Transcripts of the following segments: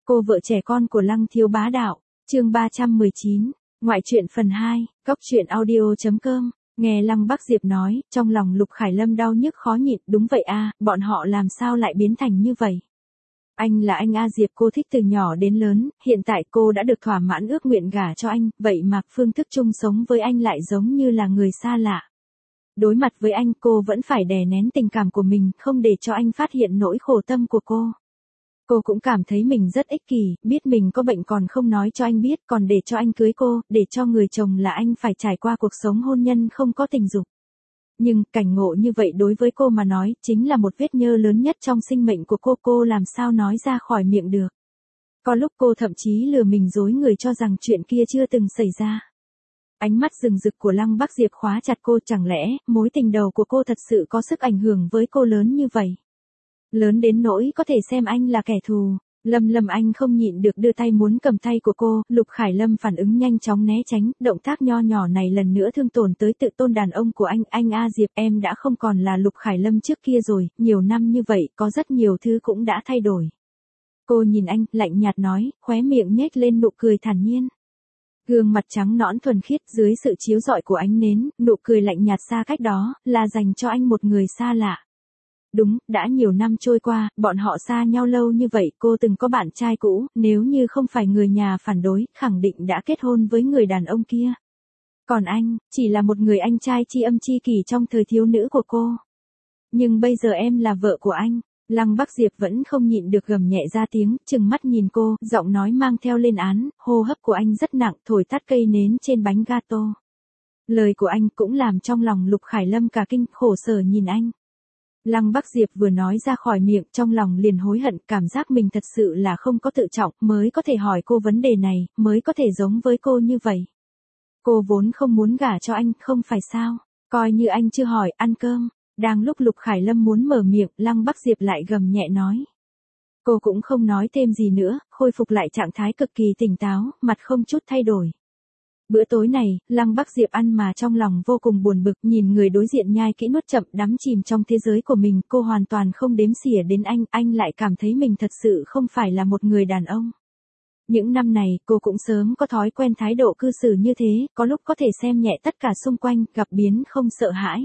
Cô vợ trẻ con của Lăng Thiếu Bá Đạo, chương 319, ngoại truyện phần 2, cóc truyện audio.com. Nghe Lăng Bắc Diệp nói, trong lòng Lục Khải Lâm đau nhức khó nhịn, đúng vậy a, bọn họ làm sao lại biến thành như vậy? Anh là anh A Diệp cô thích từ nhỏ đến lớn, hiện tại cô đã được thỏa mãn ước nguyện gả cho anh, vậy mà phương thức chung sống với anh lại giống như là người xa lạ. Đối mặt với anh cô vẫn phải đè nén tình cảm của mình, không để cho anh phát hiện nỗi khổ tâm của cô. Cô cũng cảm thấy mình rất ích kỷ, biết mình có bệnh còn không nói cho anh biết, còn để cho anh cưới cô, để cho người chồng là anh phải trải qua cuộc sống hôn nhân không có tình dục. Nhưng, cảnh ngộ như vậy đối với cô mà nói, chính là một vết nhơ lớn nhất trong sinh mệnh của cô làm sao nói ra khỏi miệng được. Có lúc cô thậm chí lừa mình dối người cho rằng chuyện kia chưa từng xảy ra. Ánh mắt rừng rực của Lăng Bắc Diệp khóa chặt cô, chẳng lẽ, mối tình đầu của cô thật sự có sức ảnh hưởng với cô lớn như vậy? Lớn đến nỗi có thể xem anh là kẻ thù. Lâm anh không nhịn được đưa tay muốn cầm tay của cô, Lục Khải Lâm phản ứng nhanh chóng né tránh, động tác nho nhỏ này lần nữa thương tổn tới tự tôn đàn ông của anh A Diệp, em đã không còn là Lục Khải Lâm trước kia rồi, nhiều năm như vậy, có rất nhiều thứ cũng đã thay đổi. Cô nhìn anh, lạnh nhạt nói, khóe miệng nhếch lên nụ cười thản nhiên. Gương mặt trắng nõn thuần khiết dưới sự chiếu rọi của ánh nến, nụ cười lạnh nhạt xa cách đó, là dành cho anh một người xa lạ. Đúng, đã nhiều năm trôi qua, bọn họ xa nhau lâu như vậy, cô từng có bạn trai cũ, nếu như không phải người nhà phản đối, khẳng định đã kết hôn với người đàn ông kia. Còn anh, chỉ là một người anh trai tri âm tri kỷ trong thời thiếu nữ của cô. Nhưng bây giờ em là vợ của anh. Lăng Bắc Diệp vẫn không nhịn được gầm nhẹ ra tiếng, trừng mắt nhìn cô, giọng nói mang theo lên án, hô hấp của anh rất nặng, thổi tắt cây nến trên bánh gato. Lời của anh cũng làm trong lòng Lục Khải Lâm cả kinh, khổ sở nhìn anh. Lăng Bắc Diệp vừa nói ra khỏi miệng, trong lòng liền hối hận, cảm giác mình thật sự là không có tự trọng, mới có thể hỏi cô vấn đề này, mới có thể giống với cô như vậy. Cô vốn không muốn gả cho anh, không phải sao? Coi như anh chưa hỏi, ăn cơm. Đang lúc Lục Khải Lâm muốn mở miệng, Lăng Bắc Diệp lại gầm nhẹ nói. Cô cũng không nói thêm gì nữa, khôi phục lại trạng thái cực kỳ tỉnh táo, mặt không chút thay đổi. Bữa tối này, Lăng Bắc Diệp ăn mà trong lòng vô cùng buồn bực, nhìn người đối diện nhai kỹ nuốt chậm, đắm chìm trong thế giới của mình, cô hoàn toàn không đếm xỉa đến anh lại cảm thấy mình thật sự không phải là một người đàn ông. Những năm này, cô cũng sớm có thói quen thái độ cư xử như thế, có lúc có thể xem nhẹ tất cả xung quanh, gặp biến không sợ hãi.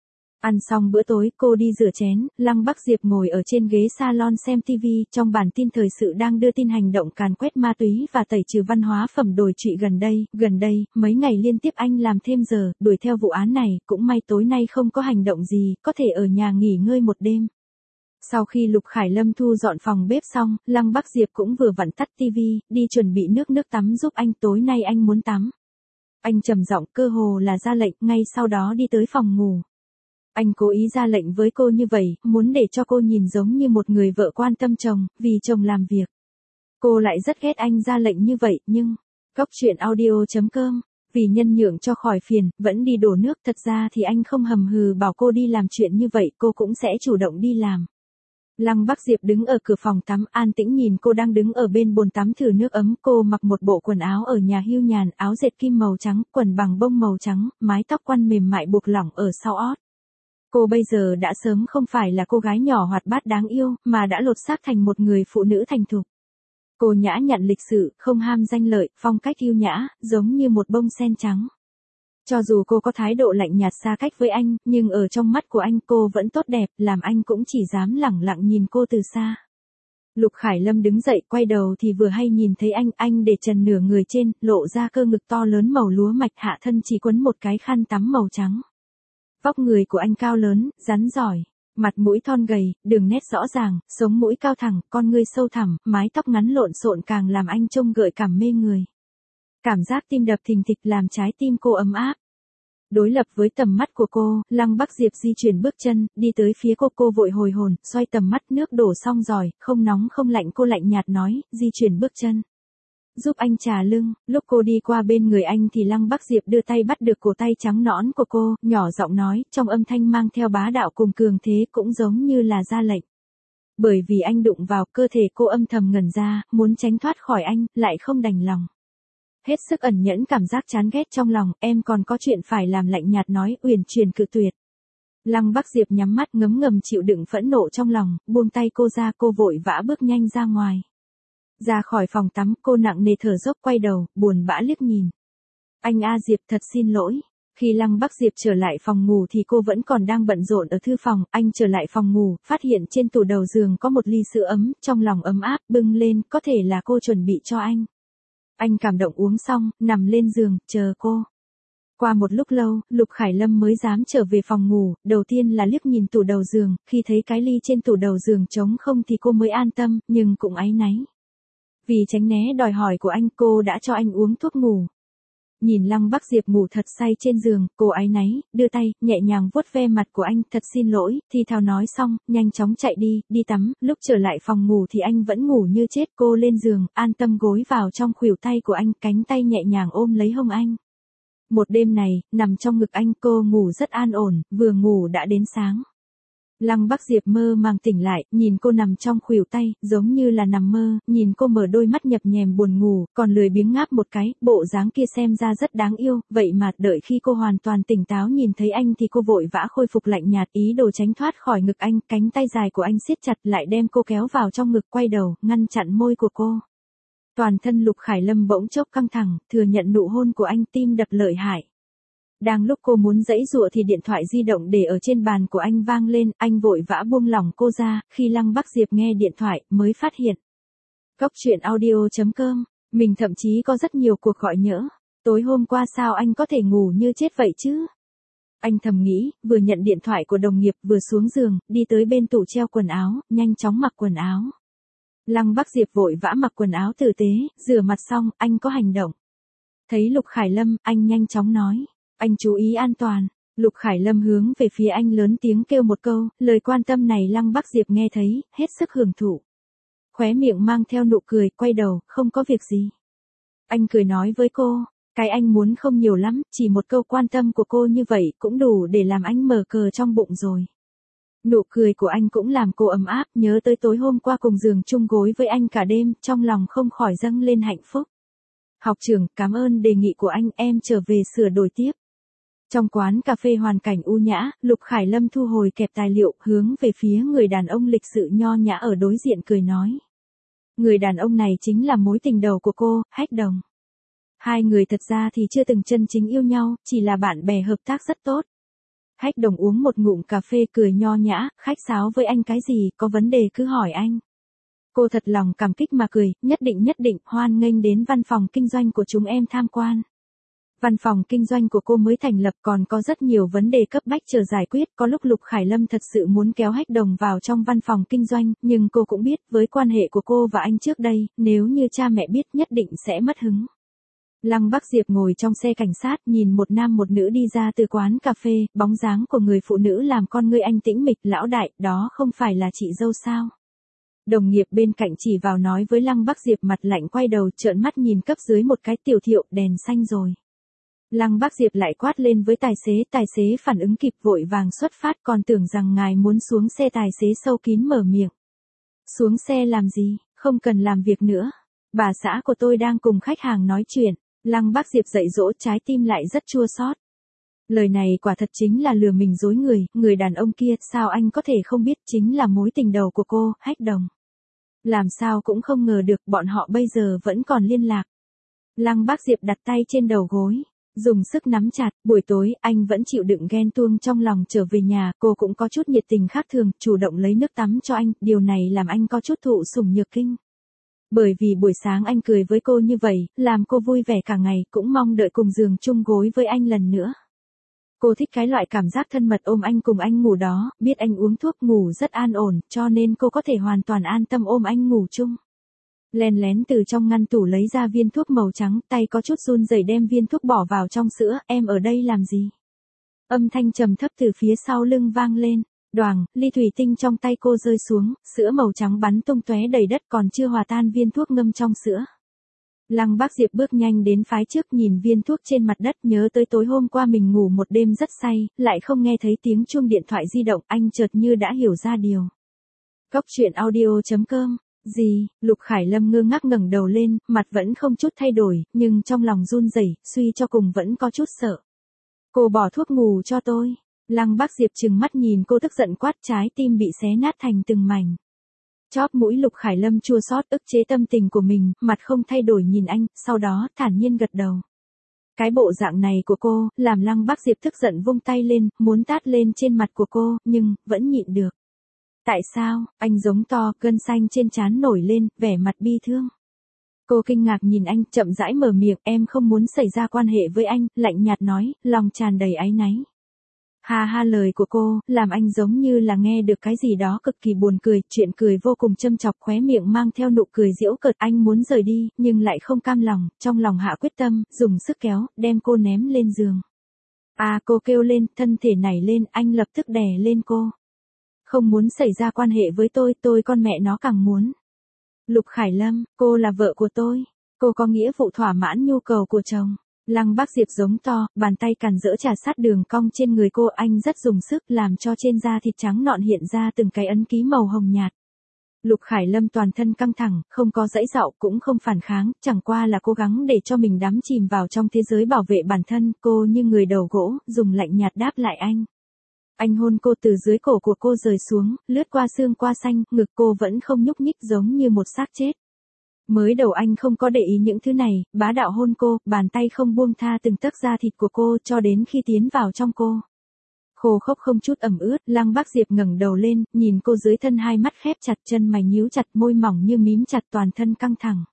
Ăn xong bữa tối, cô đi rửa chén, Lăng Bắc Diệp ngồi ở trên ghế salon xem TV, trong bản tin thời sự đang đưa tin hành động càn quét ma túy và tẩy trừ văn hóa phẩm đồi trụy gần đây, mấy ngày liên tiếp anh làm thêm giờ, đuổi theo vụ án này, cũng may tối nay không có hành động gì, có thể ở nhà nghỉ ngơi một đêm. Sau khi Lục Khải Lâm thu dọn phòng bếp xong, Lăng Bắc Diệp cũng vừa vặn tắt TV, đi chuẩn bị nước tắm giúp anh, tối nay anh muốn tắm. Anh trầm giọng, cơ hồ là ra lệnh, ngay sau đó đi tới phòng ngủ. Anh cố ý ra lệnh với cô như vậy, muốn để cho cô nhìn giống như một người vợ quan tâm chồng, vì chồng làm việc. Cô lại rất ghét anh ra lệnh như vậy, nhưng, cóc truyện audio.com, vì nhân nhượng cho khỏi phiền, vẫn đi đổ nước, thật ra thì anh không hầm hừ bảo cô đi làm chuyện như vậy, cô cũng sẽ chủ động đi làm. Lăng Bắc Diệp đứng ở cửa phòng tắm, an tĩnh nhìn cô đang đứng ở bên bồn tắm thử nước ấm, cô mặc một bộ quần áo ở nhà hưu nhàn, áo dệt kim màu trắng, quần bằng bông màu trắng, mái tóc quăn mềm mại buộc lỏng ở sau ót. Cô bây giờ đã sớm không phải là cô gái nhỏ hoạt bát đáng yêu, mà đã lột xác thành một người phụ nữ thành thục. Cô nhã nhặn lịch sự, không ham danh lợi, phong cách yêu nhã, giống như một bông sen trắng. Cho dù cô có thái độ lạnh nhạt xa cách với anh, nhưng ở trong mắt của anh cô vẫn tốt đẹp, làm anh cũng chỉ dám lẳng lặng nhìn cô từ xa. Lục Khải Lâm đứng dậy, quay đầu thì vừa hay nhìn thấy anh để trần nửa người trên, lộ ra cơ ngực to lớn màu lúa mạch, hạ thân chỉ quấn một cái khăn tắm màu trắng. Vóc người của anh cao lớn, rắn giỏi, mặt mũi thon gầy, đường nét rõ ràng, sống mũi cao thẳng, con ngươi sâu thẳm, mái tóc ngắn lộn xộn càng làm anh trông gợi cảm mê người. Cảm giác tim đập thình thịch làm trái tim cô ấm áp. Đối lập với tầm mắt của cô, Lăng Bắc Diệp di chuyển bước chân, đi tới phía cô vội hồi hồn, xoay tầm mắt, nước đổ xong rồi, không nóng không lạnh, cô lạnh nhạt nói, di chuyển bước chân. Giúp anh trà lưng, lúc cô đi qua bên người anh thì Lăng Bắc Diệp đưa tay bắt được cổ tay trắng nõn của cô, nhỏ giọng nói, trong âm thanh mang theo bá đạo cùng cường thế, cũng giống như là ra lệnh. Bởi vì anh đụng vào cơ thể cô âm thầm ngẩn ra, muốn tránh thoát khỏi anh, lại không đành lòng. Hết sức ẩn nhẫn cảm giác chán ghét trong lòng, em còn có chuyện phải làm, lạnh nhạt nói, uyển chuyển cự tuyệt. Lăng Bắc Diệp nhắm mắt ngấm ngầm chịu đựng phẫn nộ trong lòng, buông tay cô ra, cô vội vã bước nhanh ra ngoài. Ra khỏi phòng tắm, cô nặng nề thở dốc quay đầu, buồn bã liếc nhìn. Anh A Diệp thật xin lỗi. Khi Lăng Bắc Diệp trở lại phòng ngủ thì cô vẫn còn đang bận rộn ở thư phòng, anh trở lại phòng ngủ, phát hiện trên tủ đầu giường có một ly sữa ấm, trong lòng ấm áp, bưng lên, có thể là cô chuẩn bị cho anh. Anh cảm động uống xong, nằm lên giường, chờ cô. Qua một lúc lâu, Lục Khải Lâm mới dám trở về phòng ngủ, đầu tiên là liếc nhìn tủ đầu giường, khi thấy cái ly trên tủ đầu giường trống không thì cô mới an tâm, nhưng cũng áy náy. Vì tránh né đòi hỏi của anh, cô đã cho anh uống thuốc ngủ. Nhìn Lăng Bắc Diệp ngủ thật say trên giường, cô áy náy, đưa tay, nhẹ nhàng vuốt ve mặt của anh, thật xin lỗi, thì thào nói xong, nhanh chóng chạy đi tắm, lúc trở lại phòng ngủ thì anh vẫn ngủ như chết, cô lên giường, an tâm gối vào trong khuỷu tay của anh, cánh tay nhẹ nhàng ôm lấy hông anh. Một đêm này, nằm trong ngực anh cô ngủ rất an ổn, vừa ngủ đã đến sáng. Lăng Bắc Diệp mơ màng tỉnh lại, nhìn cô nằm trong khuỷu tay, giống như là nằm mơ, nhìn cô mở đôi mắt nhập nhèm buồn ngủ, còn lười biếng ngáp một cái, bộ dáng kia xem ra rất đáng yêu, vậy mà đợi khi cô hoàn toàn tỉnh táo nhìn thấy anh thì cô vội vã khôi phục lạnh nhạt, ý đồ tránh thoát khỏi ngực anh, cánh tay dài của anh siết chặt lại đem cô kéo vào trong ngực, quay đầu, ngăn chặn môi của cô. Toàn thân Lục Khải Lâm bỗng chốc căng thẳng, thừa nhận nụ hôn của anh, tim đập lợi hại. Đang lúc cô muốn giãy giụa thì điện thoại di động để ở trên bàn của anh vang lên, anh vội vã buông lỏng cô ra, khi Lăng Bắc Diệp nghe điện thoại, mới phát hiện. Cốc truyện audio.com, mình thậm chí có rất nhiều cuộc gọi nhỡ. Tối hôm qua sao anh có thể ngủ như chết vậy chứ? Anh thầm nghĩ, vừa nhận điện thoại của đồng nghiệp, vừa xuống giường, đi tới bên tủ treo quần áo, nhanh chóng mặc quần áo. Lăng Bắc Diệp vội vã mặc quần áo tử tế, rửa mặt xong, anh có hành động. Thấy Lục Khải Lâm, anh nhanh chóng nói. Anh chú ý an toàn. Lục Khải Lâm hướng về phía anh lớn tiếng kêu một câu, lời quan tâm này Lăng Bắc Diệp nghe thấy, hết sức hưởng thụ. Khóe miệng mang theo nụ cười, quay đầu, không có việc gì. Anh cười nói với cô, cái anh muốn không nhiều lắm, chỉ một câu quan tâm của cô như vậy cũng đủ để làm anh mở cờ trong bụng rồi. Nụ cười của anh cũng làm cô ấm áp, nhớ tới tối hôm qua cùng giường chung gối với anh cả đêm, trong lòng không khỏi dâng lên hạnh phúc. Học trưởng, cảm ơn đề nghị của anh, em trở về sửa đổi tiếp. Trong quán cà phê hoàn cảnh u nhã, Lục Khải Lâm thu hồi kẹp tài liệu, hướng về phía người đàn ông lịch sự nho nhã ở đối diện cười nói. Người đàn ông này chính là mối tình đầu của cô, Hách Đồng. Hai người thật ra thì chưa từng chân chính yêu nhau, chỉ là bạn bè hợp tác rất tốt. Hách Đồng uống một ngụm cà phê cười nho nhã, khách sáo với anh cái gì, có vấn đề cứ hỏi anh. Cô thật lòng cảm kích mà cười, nhất định, hoan nghênh đến văn phòng kinh doanh của chúng em tham quan. Văn phòng kinh doanh của cô mới thành lập còn có rất nhiều vấn đề cấp bách chờ giải quyết, có lúc Lục Khải Lâm thật sự muốn kéo Hách Đồng vào trong văn phòng kinh doanh, nhưng cô cũng biết, với quan hệ của cô và anh trước đây, nếu như cha mẹ biết nhất định sẽ mất hứng. Lăng Bắc Diệp ngồi trong xe cảnh sát, nhìn một nam một nữ đi ra từ quán cà phê, bóng dáng của người phụ nữ làm con ngươi anh tĩnh mịch, lão đại, đó không phải là chị dâu sao? Đồng nghiệp bên cạnh chỉ vào nói với Lăng Bắc Diệp, mặt lạnh quay đầu trợn mắt nhìn cấp dưới một cái, Tiểu Thiệu, đèn xanh rồi. Lăng Bắc Diệp lại quát lên với tài xế phản ứng kịp vội vàng xuất phát, còn tưởng rằng ngài muốn xuống xe, tài xế sâu kín mở miệng. Xuống xe làm gì, không cần làm việc nữa. Bà xã của tôi đang cùng khách hàng nói chuyện. Lăng Bắc Diệp dạy dỗ, trái tim lại rất chua xót. Lời này quả thật chính là lừa mình dối người đàn ông kia, sao anh có thể không biết, chính là mối tình đầu của cô, Hách Đồng. Làm sao cũng không ngờ được, bọn họ bây giờ vẫn còn liên lạc. Lăng Bắc Diệp đặt tay trên đầu gối, dùng sức nắm chặt, buổi tối, anh vẫn chịu đựng ghen tuông trong lòng trở về nhà, cô cũng có chút nhiệt tình khác thường, chủ động lấy nước tắm cho anh, điều này làm anh có chút thụ sủng nhược kinh. Bởi vì buổi sáng anh cười với cô như vậy, làm cô vui vẻ cả ngày, cũng mong đợi cùng giường chung gối với anh lần nữa. Cô thích cái loại cảm giác thân mật ôm anh cùng anh ngủ đó, biết anh uống thuốc ngủ rất an ổn, cho nên cô có thể hoàn toàn an tâm ôm anh ngủ chung. Lén lén từ trong ngăn tủ lấy ra viên thuốc màu trắng, tay có chút run rẩy đem viên thuốc bỏ vào trong sữa, em ở đây làm gì? Âm thanh trầm thấp từ phía sau lưng vang lên, đoàng, ly thủy tinh trong tay cô rơi xuống, sữa màu trắng bắn tung tóe đầy đất, còn chưa hòa tan viên thuốc ngâm trong sữa. Lăng Bắc Diệp bước nhanh đến phái trước, nhìn viên thuốc trên mặt đất, nhớ tới tối hôm qua mình ngủ một đêm rất say, lại không nghe thấy tiếng chuông điện thoại di động, anh chợt như đã hiểu ra điều. Cốc truyện audio.com. Gì? Lục Khải Lâm ngơ ngác ngẩng đầu lên, mặt vẫn không chút thay đổi, nhưng trong lòng run rẩy, suy cho cùng vẫn có chút sợ. Cô bỏ thuốc ngủ cho tôi. Lăng Bắc Diệp trừng mắt nhìn cô tức giận quát, trái tim bị xé nát thành từng mảnh. Chóp mũi Lục Khải Lâm chua xót ức chế tâm tình của mình, mặt không thay đổi nhìn anh, sau đó thản nhiên gật đầu. Cái bộ dạng này của cô, làm Lăng Bắc Diệp tức giận vung tay lên, muốn tát lên trên mặt của cô, nhưng, vẫn nhịn được. Tại sao, anh giống to, gân xanh trên trán nổi lên, vẻ mặt bi thương. Cô kinh ngạc nhìn anh, chậm rãi mở miệng, em không muốn xảy ra quan hệ với anh, lạnh nhạt nói, lòng tràn đầy áy náy. Ha ha, lời của cô, làm anh giống như là nghe được cái gì đó cực kỳ buồn cười, chuyện cười vô cùng châm chọc, khóe miệng mang theo nụ cười giễu cợt. Anh muốn rời đi, nhưng lại không cam lòng, trong lòng hạ quyết tâm, dùng sức kéo, đem cô ném lên giường. Cô kêu lên, thân thể nảy lên, anh lập tức đè lên cô. Không muốn xảy ra quan hệ với tôi con mẹ nó càng muốn. Lục Khải Lâm, cô là vợ của tôi, cô có nghĩa vụ thỏa mãn nhu cầu của chồng. Lăng Bắc Diệp giống to, bàn tay càn rỡ trà sát đường cong trên người cô, anh rất dùng sức làm cho trên da thịt trắng nõn hiện ra từng cái ấn ký màu hồng nhạt. Lục Khải Lâm toàn thân căng thẳng, không có giãy giụa cũng không phản kháng, chẳng qua là cố gắng để cho mình đắm chìm vào trong thế giới bảo vệ bản thân. Cô như người đầu gỗ, dùng lạnh nhạt đáp lại anh. Anh hôn cô từ dưới cổ của cô rời xuống, lướt qua xương qua xanh, ngực cô vẫn không nhúc nhích giống như một xác chết. Mới đầu anh không có để ý những thứ này, bá đạo hôn cô, bàn tay không buông tha từng tấc da thịt của cô cho đến khi tiến vào trong cô. Khô khốc không chút ẩm ướt, Lăng Bắc Diệp ngẩng đầu lên, nhìn cô dưới thân, hai mắt khép chặt, chân mày nhíu chặt, môi mỏng như mím chặt, toàn thân căng thẳng.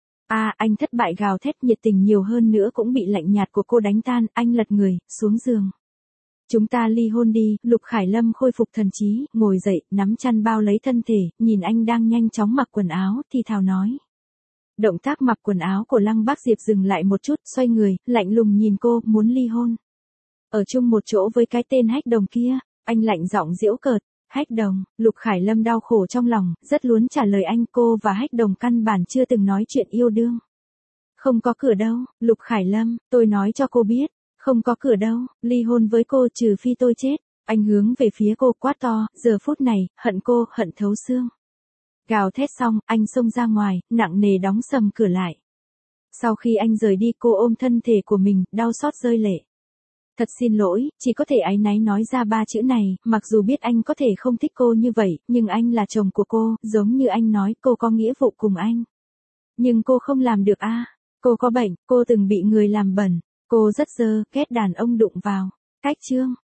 Anh thất bại gào thét, nhiệt tình nhiều hơn nữa cũng bị lạnh nhạt của cô đánh tan, anh lật người, xuống giường. Chúng ta ly hôn đi. Lục Khải Lâm khôi phục thần trí, ngồi dậy, nắm chăn bao lấy thân thể, nhìn anh đang nhanh chóng mặc quần áo, thì thào nói. Động tác mặc quần áo của Lăng Bắc Diệp dừng lại một chút, xoay người, lạnh lùng nhìn cô, muốn ly hôn. Ở chung một chỗ với cái tên Hách Đồng kia, anh lạnh giọng giễu cợt. Hách Đồng, Lục Khải Lâm đau khổ trong lòng, rất muốn trả lời anh, cô và Hách Đồng căn bản chưa từng nói chuyện yêu đương. Không có cửa đâu, Lục Khải Lâm, tôi nói cho cô biết, không có cửa đâu, ly hôn với cô trừ phi tôi chết. Anh hướng về phía cô quát to, giờ phút này, hận cô, hận thấu xương. Gào thét xong, anh xông ra ngoài, nặng nề đóng sầm cửa lại. Sau khi anh rời đi, cô ôm thân thể của mình, đau xót rơi lệ. Thật xin lỗi, chỉ có thể áy náy nói ra 3 chữ này, mặc dù biết anh có thể không thích cô như vậy, nhưng anh là chồng của cô, giống như anh nói, cô có nghĩa vụ cùng anh. Nhưng cô không làm được cô có bệnh, cô từng bị người làm bẩn, cô rất dơ, ghét đàn ông đụng vào. Cách chương